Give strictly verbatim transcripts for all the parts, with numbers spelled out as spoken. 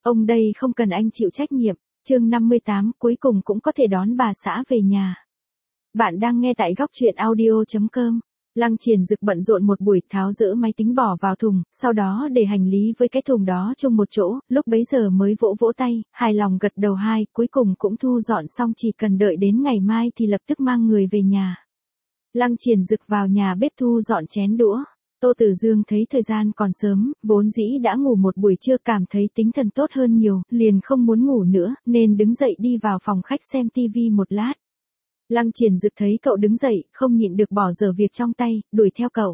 Ông đây không cần anh chịu trách nhiệm. Chương năm mươi tám, cuối cùng cũng có thể đón bà xã về nhà. Bạn đang nghe tại góc truyện audio chấm com. Lăng Triển Dực bận rộn một buổi, tháo dỡ máy tính bỏ vào thùng, sau đó để hành lý với cái thùng đó chung một chỗ, lúc bấy giờ mới vỗ vỗ tay, hài lòng gật đầu hai, cuối cùng cũng thu dọn xong, chỉ cần đợi đến ngày mai thì lập tức mang người về nhà. Lăng Triển Dực vào nhà bếp thu dọn chén đũa. Tô Tử Dương thấy thời gian còn sớm, vốn dĩ đã ngủ một buổi trưa, cảm thấy tinh thần tốt hơn nhiều, liền không muốn ngủ nữa, nên đứng dậy đi vào phòng khách xem tivi một lát. Lăng Triển Dực thấy cậu đứng dậy, không nhịn được bỏ dở việc trong tay, đuổi theo cậu.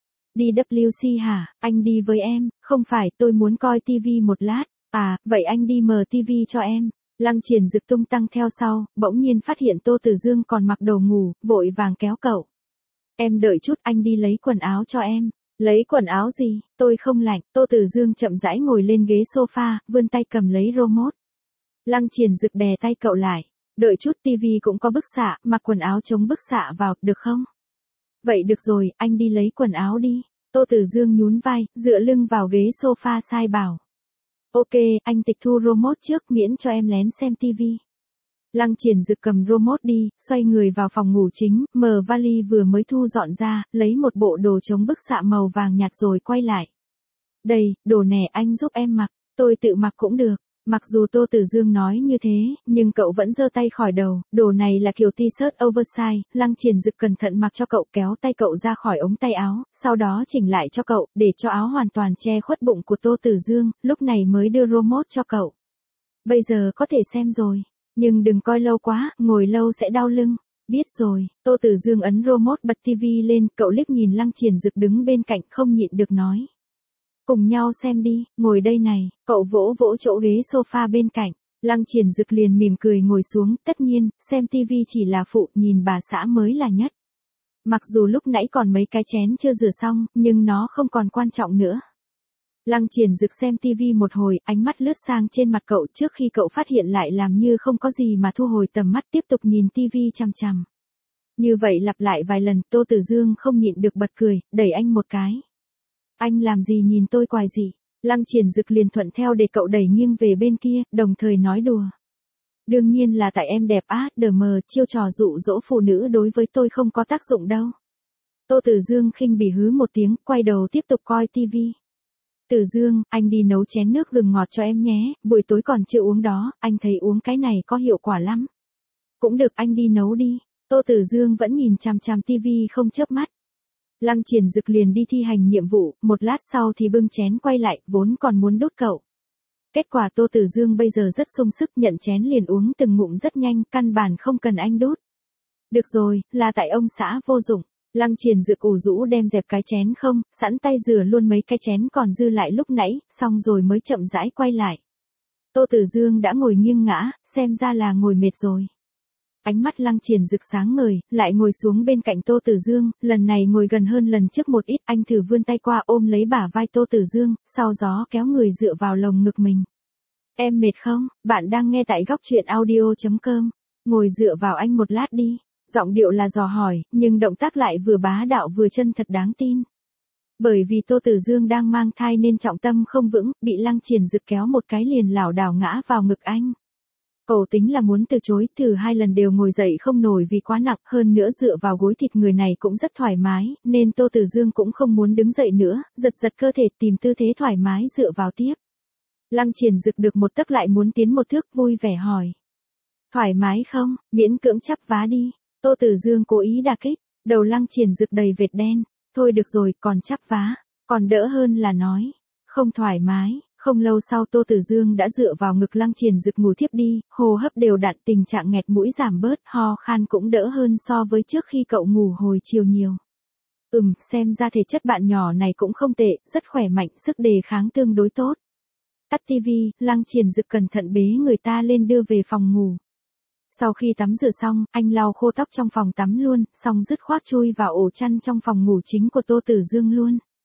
Đi vê kép xê hả, anh đi với em, không phải, tôi muốn coi tivi một lát, à, vậy anh đi mở tivi cho em. Lăng Triển Dực tung tăng theo sau, bỗng nhiên phát hiện Tô Tử Dương còn mặc đồ ngủ, vội vàng kéo cậu. Em đợi chút, anh đi lấy quần áo cho em. Lấy quần áo gì, tôi không lạnh. Tô Tử Dương chậm rãi ngồi lên ghế sofa, vươn tay cầm lấy remote. Lăng Triển Dực đè tay cậu lại. Đợi chút, tivi cũng có bức xạ, mặc quần áo chống bức xạ vào, được không? Vậy được rồi, anh đi lấy quần áo đi. Tô Tử Dương nhún vai, dựa lưng vào ghế sofa sai bảo. Ok, anh tịch thu remote trước, miễn cho em lén xem tivi. Lăng Triển Dực cầm remote đi, xoay người vào phòng ngủ chính, mở vali vừa mới thu dọn ra, lấy một bộ đồ chống bức xạ màu vàng nhạt rồi quay lại. Đây, đồ nè, anh giúp em mặc, tôi tự mặc cũng được. Mặc dù Tô Tử Dương nói như thế, nhưng cậu vẫn giơ tay khỏi đầu, đồ này là kiểu t-shirt oversize, Lăng Triển Dực cẩn thận mặc cho cậu, kéo tay cậu ra khỏi ống tay áo, sau đó chỉnh lại cho cậu, để cho áo hoàn toàn che khuất bụng của Tô Tử Dương, lúc này mới đưa remote cho cậu. Bây giờ có thể xem rồi, nhưng đừng coi lâu quá, ngồi lâu sẽ đau lưng. Biết rồi. Tô Tử Dương ấn remote bật tivi lên, cậu liếc nhìn Lăng Triển Dực đứng bên cạnh, không nhịn được nói. Cùng nhau xem đi, ngồi đây này, cậu vỗ vỗ chỗ ghế sofa bên cạnh. Lăng Triển Dực liền mỉm cười ngồi xuống, tất nhiên, xem tivi chỉ là phụ, nhìn bà xã mới là nhất. Mặc dù lúc nãy còn mấy cái chén chưa rửa xong, nhưng nó không còn quan trọng nữa. Lăng Triển Dực xem tivi một hồi, ánh mắt lướt sang trên mặt cậu, trước khi cậu phát hiện lại làm như không có gì mà thu hồi tầm mắt, tiếp tục nhìn tivi chằm chằm. Như vậy lặp lại vài lần, Tô Tử Dương không nhịn được bật cười, đẩy anh một cái. Anh làm gì nhìn tôi quái gì? Lăng Triển Dực liền thuận theo để cậu đẩy nghiêng về bên kia, đồng thời nói đùa. Đương nhiên là tại em đẹp á, đờ mờ, chiêu trò dụ dỗ phụ nữ đối với tôi không có tác dụng đâu. Tô Tử Dương khinh bỉ hứ một tiếng, quay đầu tiếp tục coi tivi. Tử Dương, anh đi nấu chén nước gừng ngọt cho em nhé, buổi tối còn chưa uống đó, anh thấy uống cái này có hiệu quả lắm. Cũng được, anh đi nấu đi. Tô Tử Dương vẫn nhìn chằm chằm tivi không chớp mắt. Lăng Triển Dực liền đi thi hành nhiệm vụ, một lát sau thì bưng chén quay lại, vốn còn muốn đút cậu. Kết quả Tô Tử Dương bây giờ rất sung sức, nhận chén liền uống từng ngụm rất nhanh, căn bản không cần anh đút. Được rồi, là tại ông xã vô dụng. Lăng Triển Dực ủ rũ đem dẹp cái chén không, sẵn tay rửa luôn mấy cái chén còn dư lại lúc nãy, xong rồi mới chậm rãi quay lại. Tô Tử Dương đã ngồi nghiêng ngã, xem ra là ngồi mệt rồi. Ánh mắt Lăng Triển Dực sáng ngời, lại ngồi xuống bên cạnh Tô Tử Dương, lần này ngồi gần hơn lần trước một ít, anh thử vươn tay qua ôm lấy bả vai Tô Tử Dương, sau đó kéo người dựa vào lồng ngực mình. Em mệt không? Bạn đang nghe tại góc truyện audio chấm com. Ngồi dựa vào anh một lát đi. Giọng điệu là dò hỏi, nhưng động tác lại vừa bá đạo vừa chân thật đáng tin. Bởi vì Tô Tử Dương đang mang thai nên trọng tâm không vững, bị Lăng Triển Dực kéo một cái liền lảo đảo ngã vào ngực anh. Cậu tính là muốn từ chối, thử hai lần đều ngồi dậy không nổi vì quá nặng, hơn nữa dựa vào gối thịt người này cũng rất thoải mái, nên Tô Tử Dương cũng không muốn đứng dậy nữa, giật giật cơ thể tìm tư thế thoải mái dựa vào tiếp. Lăng Triển Dực được một tấc lại muốn tiến một thước, vui vẻ hỏi. Thoải mái không, miễn cưỡng chắp vá đi. Tô Tử Dương cố ý đả kích, đầu Lăng Triển Dực đầy vệt đen. Thôi được rồi, còn chắp vá, còn đỡ hơn là nói. Không thoải mái. Không lâu sau Tô Tử Dương đã dựa vào ngực Lăng Triển Dực ngủ thiếp đi, hô hấp đều đặn, tình trạng nghẹt mũi giảm bớt, ho khan cũng đỡ hơn so với trước khi cậu ngủ hồi chiều nhiều. Ừm, xem ra thể chất bạn nhỏ này cũng không tệ, rất khỏe mạnh, sức đề kháng tương đối tốt. Tắt tivi, Lăng Triển Dực cẩn thận bế người ta lên đưa về phòng ngủ. Sau khi tắm rửa xong, anh lau khô tóc trong phòng tắm luôn, xong dứt khoát chui vào ổ chăn trong phòng ngủ chính của Tô Tử Dương luôn.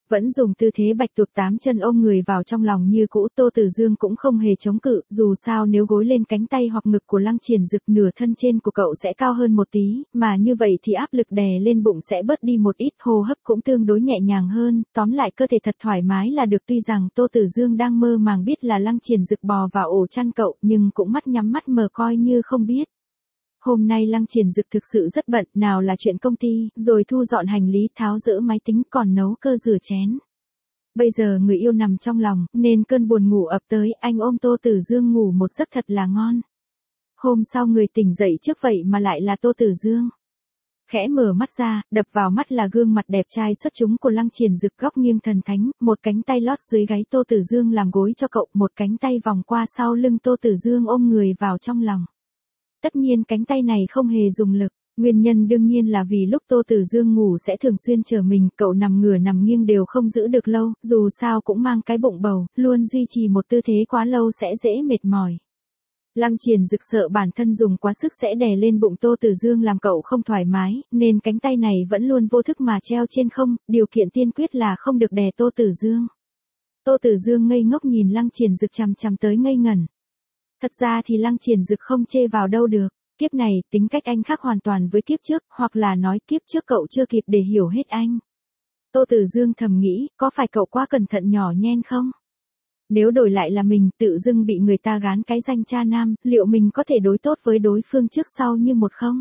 Vẫn dùng tư thế bạch tuộc tám chân ôm người vào trong lòng như cũ, Tô Tử Dương cũng không hề chống cự, dù sao nếu gối lên cánh tay hoặc ngực của Lăng Triển Dực nửa thân trên của cậu sẽ cao hơn một tí, mà như vậy thì áp lực đè lên bụng sẽ bớt đi một ít, hô hấp cũng tương đối nhẹ nhàng hơn, tóm lại cơ thể thật thoải mái là được. Tuy rằng Tô Tử Dương đang mơ màng biết là Lăng Triển Dực bò vào ổ chăn cậu, nhưng cũng mắt nhắm mắt mở coi như không biết. Hôm nay Lăng Triển Dực thực sự rất bận, nào là chuyện công ty, rồi thu dọn hành lý, tháo dỡ máy tính, còn nấu cơm rửa chén. Bây giờ người yêu nằm trong lòng, nên cơn buồn ngủ ập tới, anh ôm Tô Tử Dương ngủ một giấc thật là ngon. Hôm sau người tỉnh dậy trước vậy mà lại là Tô Tử Dương. Khẽ mở mắt ra, đập vào mắt là gương mặt đẹp trai xuất chúng của Lăng Triển Dực, góc nghiêng thần thánh, một cánh tay lót dưới gáy Tô Tử Dương làm gối cho cậu, một cánh tay vòng qua sau lưng Tô Tử Dương ôm người vào trong lòng. Tất nhiên cánh tay này không hề dùng lực, nguyên nhân đương nhiên là vì lúc Tô Tử Dương ngủ sẽ thường xuyên trở mình, cậu nằm ngửa nằm nghiêng đều không giữ được lâu, dù sao cũng mang cái bụng bầu, luôn duy trì một tư thế quá lâu sẽ dễ mệt mỏi. Lăng Triển Dực sợ bản thân dùng quá sức sẽ đè lên bụng Tô Tử Dương làm cậu không thoải mái, nên cánh tay này vẫn luôn vô thức mà treo trên không, điều kiện tiên quyết là không được đè Tô Tử Dương. Tô Tử Dương ngây ngốc nhìn Lăng Triển Dực chằm chằm tới ngây ngẩn. Thật ra thì Lăng Triển Dực không chê vào đâu được, kiếp này tính cách anh khác hoàn toàn với kiếp trước, hoặc là nói kiếp trước cậu chưa kịp để hiểu hết anh. Tô Tử Dương thầm nghĩ, có phải cậu quá cẩn thận nhỏ nhen không? Nếu đổi lại là mình, tự dưng bị người ta gán cái danh cha nam, liệu mình có thể đối tốt với đối phương trước sau như một không?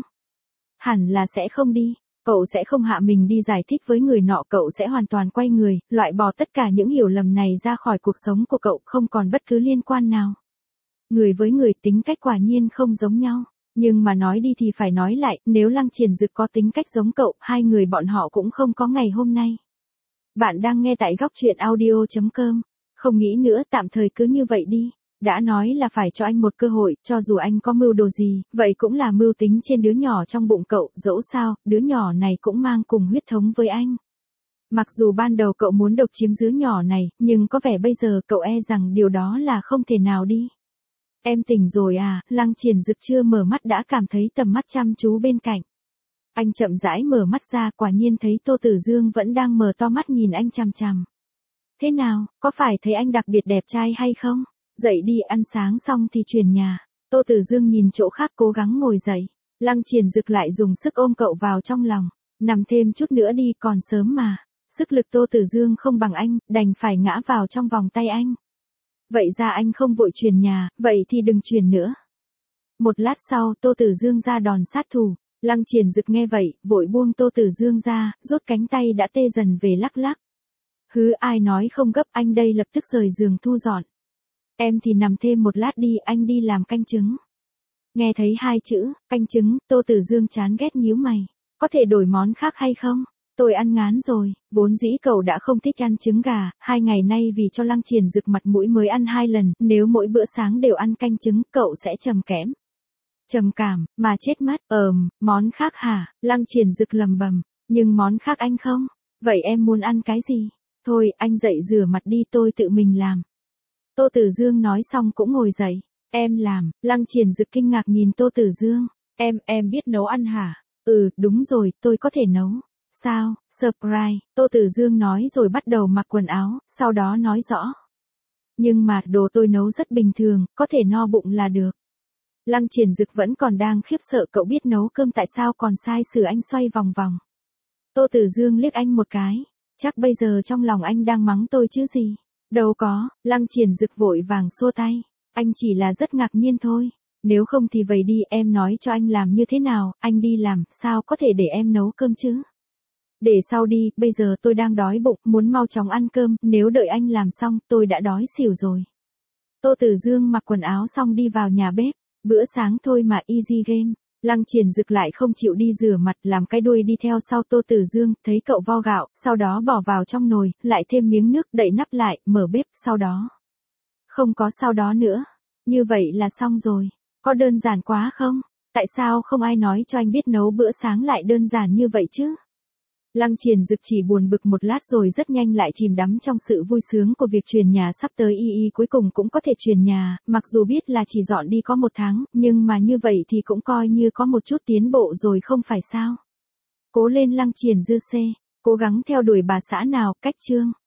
Hẳn là sẽ không đi. Cậu sẽ không hạ mình đi giải thích với người nọ, cậu sẽ hoàn toàn quay người, loại bỏ tất cả những hiểu lầm này ra khỏi cuộc sống của cậu, không còn bất cứ liên quan nào. Người với người tính cách quả nhiên không giống nhau. Nhưng mà nói đi thì phải nói lại, nếu Lăng Triển Dực có tính cách giống cậu, hai người bọn họ cũng không có ngày hôm nay. Bạn đang nghe tại góc truyện audio chấm com. Không nghĩ nữa, tạm thời cứ như vậy đi. Đã nói là phải cho anh một cơ hội, cho dù anh có mưu đồ gì, vậy cũng là mưu tính trên đứa nhỏ trong bụng cậu, dẫu sao, đứa nhỏ này cũng mang cùng huyết thống với anh. Mặc dù ban đầu cậu muốn độc chiếm đứa nhỏ này, nhưng có vẻ bây giờ cậu e rằng điều đó là không thể nào đi. Em tỉnh rồi à? Lăng Triển Dực chưa mở mắt đã cảm thấy tầm mắt chăm chú bên cạnh. Anh chậm rãi mở mắt ra, quả nhiên thấy Tô Tử Dương vẫn đang mở to mắt nhìn anh chằm chằm. Thế nào, có phải thấy anh đặc biệt đẹp trai hay không? Dậy đi, ăn sáng xong thì chuyển nhà. Tô Tử Dương nhìn chỗ khác cố gắng ngồi dậy. Lăng Triển Dực lại dùng sức ôm cậu vào trong lòng. Nằm thêm chút nữa đi, còn sớm mà. Sức lực Tô Tử Dương không bằng anh, đành phải ngã vào trong vòng tay anh. Vậy ra anh không vội chuyển nhà, vậy thì đừng chuyển nữa. Một lát sau, Tô Tử Dương ra đòn sát thủ. Lăng Triển Dực nghe vậy, vội buông Tô Tử Dương ra, rút cánh tay đã tê dần về lắc lắc. Hứ, ai nói không gấp, anh đây lập tức rời giường thu dọn. Em thì nằm thêm một lát đi, anh đi làm canh trứng. Nghe thấy hai chữ, canh trứng, Tô Tử Dương chán ghét nhíu mày. Có thể đổi món khác hay không? Tôi ăn ngán rồi, vốn dĩ cậu đã không thích ăn trứng gà, hai ngày nay vì cho Lăng Triển Dực mặt mũi mới ăn hai lần, nếu mỗi bữa sáng đều ăn canh trứng, cậu sẽ trầm kẽm. Trầm cảm, mà chết mất, ờm, món khác hả? Lăng Triển Dực lầm bầm, nhưng món khác anh không? Vậy em muốn ăn cái gì? Thôi, anh dậy rửa mặt đi, tôi tự mình làm. Tô Tử Dương nói xong cũng ngồi dậy. Em làm, Lăng Triển Dực kinh ngạc nhìn Tô Tử Dương. Em, em biết nấu ăn hả? Ừ, đúng rồi, tôi có thể nấu. Sao, surprise, Tô Tử Dương nói rồi bắt đầu mặc quần áo, sau đó nói rõ. Nhưng mà, đồ tôi nấu rất bình thường, có thể no bụng là được. Lăng Triển Dực vẫn còn đang khiếp sợ, cậu biết nấu cơm tại sao còn sai sử anh xoay vòng vòng. Tô Tử Dương liếc anh một cái. Chắc bây giờ trong lòng anh đang mắng tôi chứ gì. Đâu có, Lăng Triển Dực vội vàng xua tay. Anh chỉ là rất ngạc nhiên thôi. Nếu không thì vậy đi, em nói cho anh làm như thế nào, anh đi làm, sao có thể để em nấu cơm chứ? Để sau đi, bây giờ tôi đang đói bụng, muốn mau chóng ăn cơm, nếu đợi anh làm xong, tôi đã đói xỉu rồi. Tô Tử Dương mặc quần áo xong đi vào nhà bếp, bữa sáng thôi mà easy game. Lăng Triển Dực lại không chịu đi rửa mặt, làm cái đuôi đi theo sau Tô Tử Dương, thấy cậu vo gạo, sau đó bỏ vào trong nồi, lại thêm miếng nước, đậy nắp lại, mở bếp, sau đó. Không có sau đó nữa. Như vậy là xong rồi. Có đơn giản quá không? Tại sao không ai nói cho anh biết nấu bữa sáng lại đơn giản như vậy chứ? Lăng Triển Dực chỉ buồn bực một lát rồi rất nhanh lại chìm đắm trong sự vui sướng của việc chuyển nhà sắp tới, y y cuối cùng cũng có thể chuyển nhà, mặc dù biết là chỉ dọn đi có một tháng, nhưng mà như vậy thì cũng coi như có một chút tiến bộ rồi không phải sao. Cố lên Lăng Triển Dư xê. Cố gắng theo đuổi bà xã nào, cách chương.